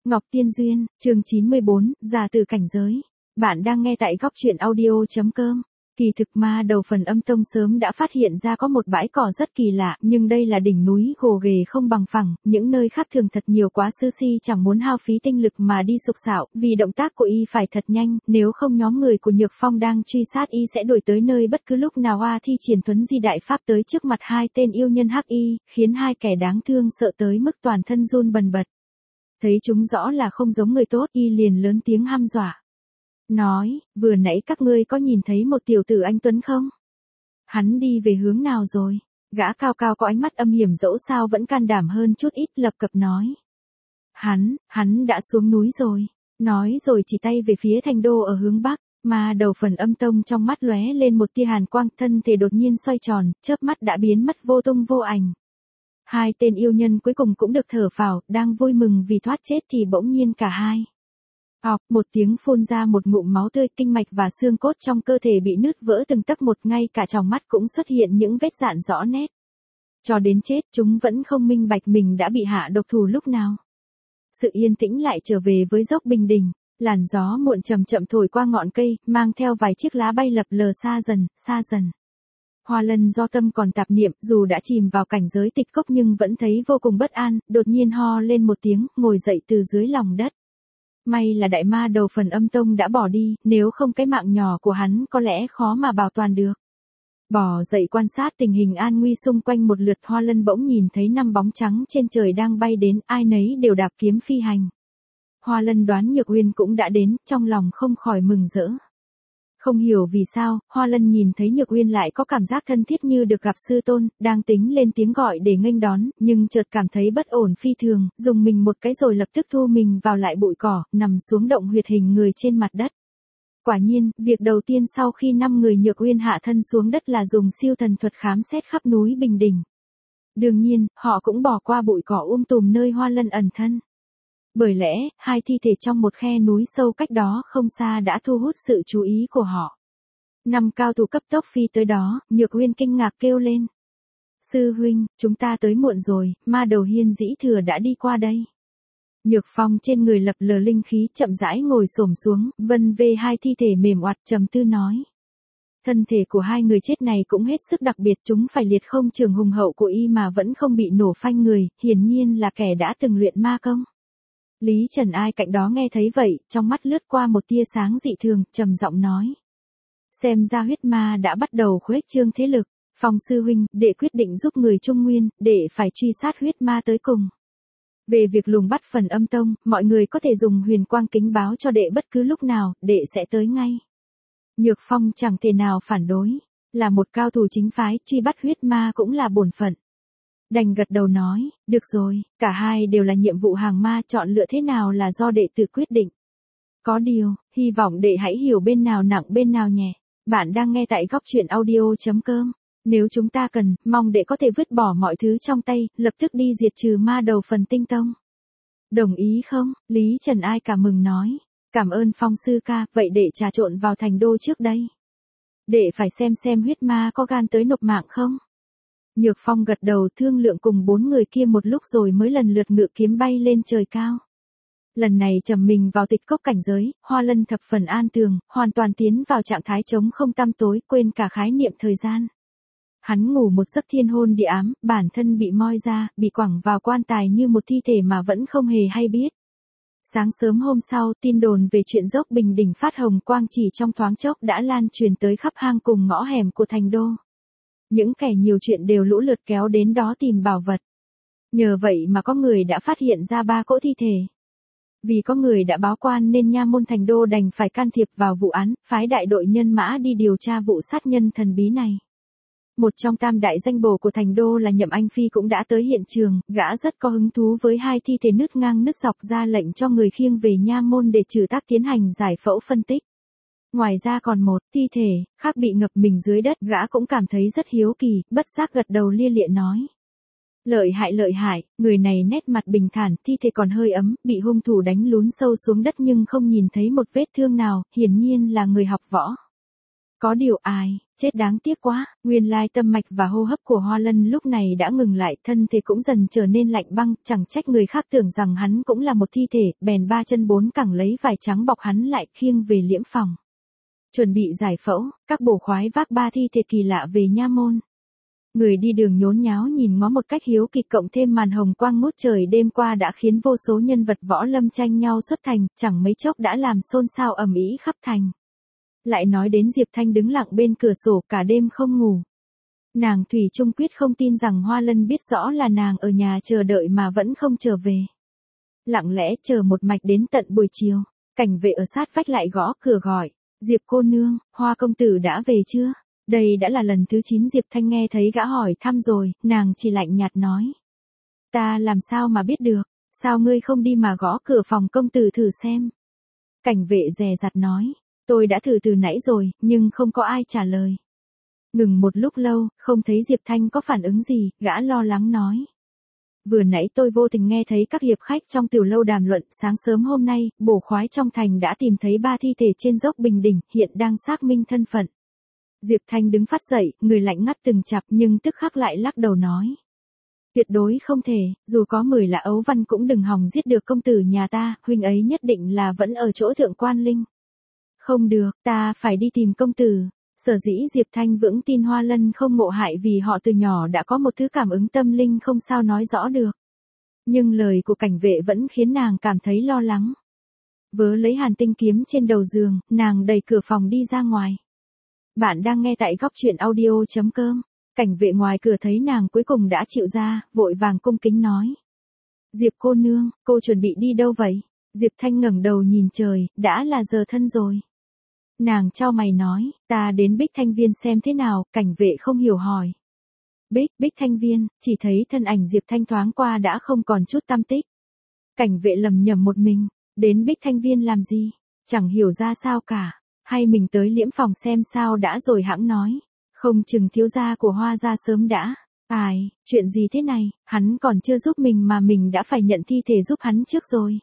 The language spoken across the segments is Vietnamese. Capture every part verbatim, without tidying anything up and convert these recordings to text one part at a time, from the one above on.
Ngọc Tiên Duyên, chương chín mươi bốn, già từ cảnh giới. Bạn đang nghe tại góc truyện audio.com. Kỳ thực ma đầu phần âm tông sớm đã phát hiện ra có một bãi cỏ rất kỳ lạ, nhưng đây là đỉnh núi gồ ghề không bằng phẳng, những nơi khác thường thật nhiều quá, sư si chẳng muốn hao phí tinh lực mà đi sục sạo, vì động tác của y phải thật nhanh, nếu không nhóm người của Nhược Phong đang truy sát y sẽ đuổi tới nơi bất cứ lúc nào. A thi triển thuấn di đại pháp tới trước mặt hai tên yêu nhân hắc y, khiến hai kẻ đáng thương sợ tới mức toàn thân run bần bật. Thấy chúng rõ là không giống người tốt, y liền lớn tiếng hăm dọa. Nói, vừa nãy các ngươi có nhìn thấy một tiểu tử anh Tuấn không? Hắn đi về hướng nào rồi? Gã cao cao có ánh mắt âm hiểm dẫu sao vẫn can đảm hơn chút ít, lập cập nói. Hắn, hắn đã xuống núi rồi. Nói rồi chỉ tay về phía thành đô ở hướng bắc. Mà đầu phần âm tông trong mắt lóe lên một tia hàn quang, thân thể đột nhiên xoay tròn, chớp mắt đã biến mất vô tung vô ảnh. Hai tên yêu nhân cuối cùng cũng được thở phào, đang vui mừng vì thoát chết thì bỗng nhiên cả hai. Ọc, một tiếng phun ra một ngụm máu tươi, kinh mạch và xương cốt trong cơ thể bị nứt vỡ từng tấc một, ngay cả trong mắt cũng xuất hiện những vết rạn rõ nét. Cho đến chết chúng vẫn không minh bạch mình đã bị hạ độc thủ lúc nào. Sự yên tĩnh lại trở về với dốc Bình Đình, làn gió muộn chậm chậm thổi qua ngọn cây, mang theo vài chiếc lá bay lập lờ xa dần, xa dần. Hoa Lân do tâm còn tạp niệm, dù đã chìm vào cảnh giới tịch cốc nhưng vẫn thấy vô cùng bất an, đột nhiên ho lên một tiếng, ngồi dậy từ dưới lòng đất. May là đại ma đầu phần âm tông đã bỏ đi, nếu không cái mạng nhỏ của hắn có lẽ khó mà bảo toàn được. Bò dậy quan sát tình hình an nguy xung quanh một lượt, Hoa Lân bỗng nhìn thấy năm bóng trắng trên trời đang bay đến, ai nấy đều đạp kiếm phi hành. Hoa Lân đoán Nhược Uyên cũng đã đến, trong lòng không khỏi mừng rỡ. Không hiểu vì sao, Hoa Lân nhìn thấy Nhược Uyên lại có cảm giác thân thiết như được gặp sư tôn, đang tính lên tiếng gọi để nghênh đón, nhưng chợt cảm thấy bất ổn phi thường, dùng mình một cái rồi lập tức thu mình vào lại bụi cỏ, nằm xuống động huyệt hình người trên mặt đất. Quả nhiên, việc đầu tiên sau khi năm người Nhược Uyên hạ thân xuống đất là dùng siêu thần thuật khám xét khắp núi Bình Đình. Đương nhiên, họ cũng bỏ qua bụi cỏ um tùm nơi Hoa Lân ẩn thân. Bởi lẽ, hai thi thể trong một khe núi sâu cách đó không xa đã thu hút sự chú ý của họ. Năm cao thủ cấp tốc phi tới đó, Nhược Uyên kinh ngạc kêu lên. Sư huynh, chúng ta tới muộn rồi, ma đầu Hiên Dĩ Thừa đã đi qua đây. Nhược Phong trên người lập lờ linh khí chậm rãi ngồi xổm xuống, vân vê hai thi thể mềm oặt, trầm tư nói. Thân thể của hai người chết này cũng hết sức đặc biệt, chúng phải liệt không trường hùng hậu của y mà vẫn không bị nổ phanh người, hiển nhiên là kẻ đã từng luyện ma công. Lý Trần Ai cạnh đó nghe thấy vậy, trong mắt lướt qua một tia sáng dị thường, trầm giọng nói. Xem ra huyết ma đã bắt đầu khuếch trương thế lực. Phong sư huynh, đệ quyết định giúp người Trung Nguyên, đệ phải truy sát huyết ma tới cùng. Về việc lùng bắt phần âm tông, mọi người có thể dùng huyền quang kính báo cho đệ bất cứ lúc nào, đệ sẽ tới ngay. Nhược Phong chẳng thể nào phản đối. Là một cao thủ chính phái, truy bắt huyết ma cũng là bổn phận. Đành gật đầu nói, được rồi, cả hai đều là nhiệm vụ hàng ma, chọn lựa thế nào là do đệ tự quyết định. Có điều, hy vọng đệ hãy hiểu bên nào nặng bên nào nhẹ. Bạn đang nghe tại góc truyện audio.com. Nếu chúng ta cần, mong đệ có thể vứt bỏ mọi thứ trong tay, lập tức đi diệt trừ ma đầu phần tinh tông. Đồng ý không? Lý Trần Ai cảm mừng nói. Cảm ơn Phong sư ca, vậy đệ trà trộn vào thành đô trước đây. Đệ phải xem xem huyết ma có gan tới nộp mạng không? Nhược Phong gật đầu, thương lượng cùng bốn người kia một lúc rồi mới lần lượt ngự kiếm bay lên trời cao. Lần này trầm mình vào tịch cốc cảnh giới, Hoa Lân thập phần an tường, hoàn toàn tiến vào trạng thái trống không tăm tối, quên cả khái niệm thời gian. Hắn ngủ một giấc thiên hôn địa ám, bản thân bị moi ra, bị quẳng vào quan tài như một thi thể mà vẫn không hề hay biết. Sáng sớm hôm sau, tin đồn về chuyện dốc Bình Đình phát hồng quang chỉ trong thoáng chốc đã lan truyền tới khắp hang cùng ngõ hẻm của thành đô. Những kẻ nhiều chuyện đều lũ lượt kéo đến đó tìm bảo vật. Nhờ vậy mà có người đã phát hiện ra ba cỗ thi thể. Vì có người đã báo quan nên nha môn thành đô đành phải can thiệp vào vụ án, phái đại đội nhân mã đi điều tra vụ sát nhân thần bí này. Một trong tam đại danh bổ của thành đô là Nhậm Anh Phi cũng đã tới hiện trường, gã rất có hứng thú với hai thi thể nứt ngang nứt dọc, ra lệnh cho người khiêng về nha môn để trừ tác tiến hành giải phẫu phân tích. Ngoài ra còn một thi thể khác bị ngập mình dưới đất, gã cũng cảm thấy rất hiếu kỳ, bất giác gật đầu lia lịa nói. Lợi hại lợi hại, người này nét mặt bình thản, thi thể còn hơi ấm, bị hung thủ đánh lún sâu xuống đất nhưng không nhìn thấy một vết thương nào, hiển nhiên là người học võ. Có điều ai, Chết đáng tiếc quá, nguyên lai tâm mạch và hô hấp của Hoa Lân lúc này đã ngừng lại, thân thể cũng dần trở nên lạnh băng, chẳng trách người khác tưởng rằng hắn cũng là một thi thể, bèn ba chân bốn cẳng lấy vải trắng bọc hắn lại, khiêng về liễm phòng. Chuẩn bị giải phẫu, các bổ khoái vác ba thi thể kỳ lạ về nha môn. Người đi đường nhốn nháo nhìn ngó một cách hiếu kỳ, cộng thêm màn hồng quang ngút trời đêm qua đã khiến vô số nhân vật võ lâm tranh nhau xuất thành, chẳng mấy chốc đã làm xôn xao ầm ĩ khắp thành. Lại nói đến Diệp Thanh đứng lặng bên cửa sổ cả đêm không ngủ. Nàng thủy chung quyết không tin rằng Hoa Lân biết rõ là nàng ở nhà chờ đợi mà vẫn không trở về. Lặng lẽ chờ một mạch đến tận buổi chiều, cảnh vệ ở sát vách lại gõ cửa gọi, Diệp cô nương, Hoa công tử đã về chưa? Đây đã là lần thứ chín Diệp Thanh nghe thấy gã hỏi thăm rồi, nàng chỉ lạnh nhạt nói. Ta làm sao mà biết được, sao ngươi không đi mà gõ cửa phòng công tử thử xem? Cảnh vệ dè dặt nói, tôi đã thử từ nãy rồi, nhưng không có ai trả lời. Ngừng một lúc lâu, không thấy Diệp Thanh có phản ứng gì, gã lo lắng nói. Vừa nãy tôi vô tình nghe thấy các hiệp khách trong tiểu lâu đàm luận, sáng sớm hôm nay, bổ khoái trong thành đã tìm thấy ba thi thể trên dốc Bình Đỉnh, hiện đang xác minh thân phận. Diệp Thanh đứng phát dậy, người lạnh ngắt từng chặp nhưng tức khắc lại lắc đầu nói. Tuyệt đối không thể, dù có mười là ấu văn cũng đừng hòng giết được công tử nhà ta, huynh ấy nhất định là vẫn ở chỗ thượng quan linh. Không được, ta phải đi tìm công tử. Sở dĩ Diệp Thanh vững tin Hoa Lân không ngộ hại vì họ từ nhỏ đã có một thứ cảm ứng tâm linh không sao nói rõ được. Nhưng lời của cảnh vệ vẫn khiến nàng cảm thấy lo lắng. Vớ lấy hàn tinh kiếm trên đầu giường, nàng đẩy cửa phòng đi ra ngoài. Bạn đang nghe tại góc truyện audio chấm com. Cảnh vệ ngoài cửa thấy nàng cuối cùng đã chịu ra, vội vàng cung kính nói. Diệp cô nương, cô chuẩn bị đi đâu vậy? Diệp Thanh ngẩng đầu nhìn trời, đã là giờ thân rồi. Nàng chau mày nói, ta đến Bích Thanh Viên xem thế nào, cảnh vệ không hiểu hỏi. Bích, Bích Thanh Viên, chỉ thấy thân ảnh Diệp Thanh thoáng qua đã không còn chút tăm tích. Cảnh vệ lầm nhầm một mình, đến Bích Thanh Viên làm gì? Chẳng hiểu ra sao cả, hay mình tới liễm phòng xem sao đã rồi hãng nói. Không chừng thiếu gia của Hoa gia sớm đã. Ai, chuyện gì thế này, hắn còn chưa giúp mình mà mình đã phải nhận thi thể giúp hắn trước rồi.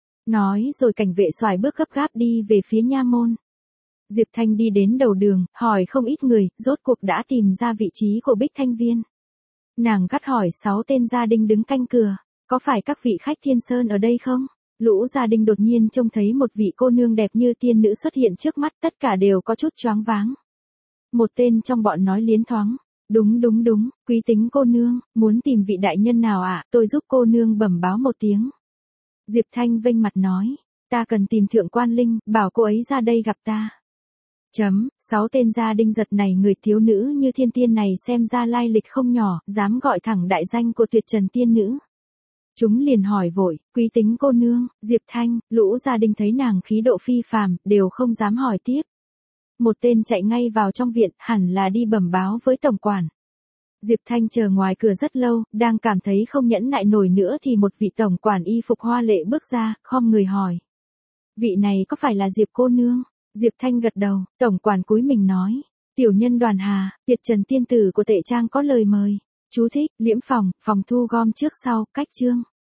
Nói rồi cảnh vệ xoài bước gấp gáp đi về phía nha môn. Diệp Thanh đi đến đầu đường, hỏi không ít người, rốt cuộc đã tìm ra vị trí của Bích Thanh Viên. Nàng gắt hỏi sáu tên gia đình đứng canh cửa, có phải các vị khách Thiên Sơn ở đây không? Lũ gia đình đột nhiên trông thấy một vị cô nương đẹp như tiên nữ xuất hiện trước mắt, tất cả đều có chút choáng váng. Một tên trong bọn nói liến thoáng, đúng đúng đúng, quý tính cô nương, muốn tìm vị đại nhân nào ạ, à? Tôi giúp cô nương bẩm báo một tiếng. Diệp Thanh vênh mặt nói, ta cần tìm thượng quan linh, bảo cô ấy ra đây gặp ta. Chấm, sáu tên gia đình giật này, người thiếu nữ như thiên tiên này xem ra lai lịch không nhỏ, dám gọi thẳng đại danh của tuyệt trần tiên nữ. Chúng liền hỏi vội, quý tính cô nương, Diệp Thanh, lũ gia đình thấy nàng khí độ phi phàm, đều không dám hỏi tiếp. Một tên chạy ngay vào trong viện, hẳn là đi bẩm báo với tổng quản. Diệp Thanh chờ ngoài cửa rất lâu, đang cảm thấy không nhẫn nại nổi nữa thì một vị tổng quản y phục hoa lệ bước ra, khom người hỏi. Vị này có phải là Diệp cô nương? Diệp Thanh gật đầu, tổng quản cúi mình nói. Tiểu nhân Đoàn Hà, tuyệt trần tiên tử của Tệ Trang có lời mời. Chú thích, liễm phòng, phòng thu gom trước sau, cách chương.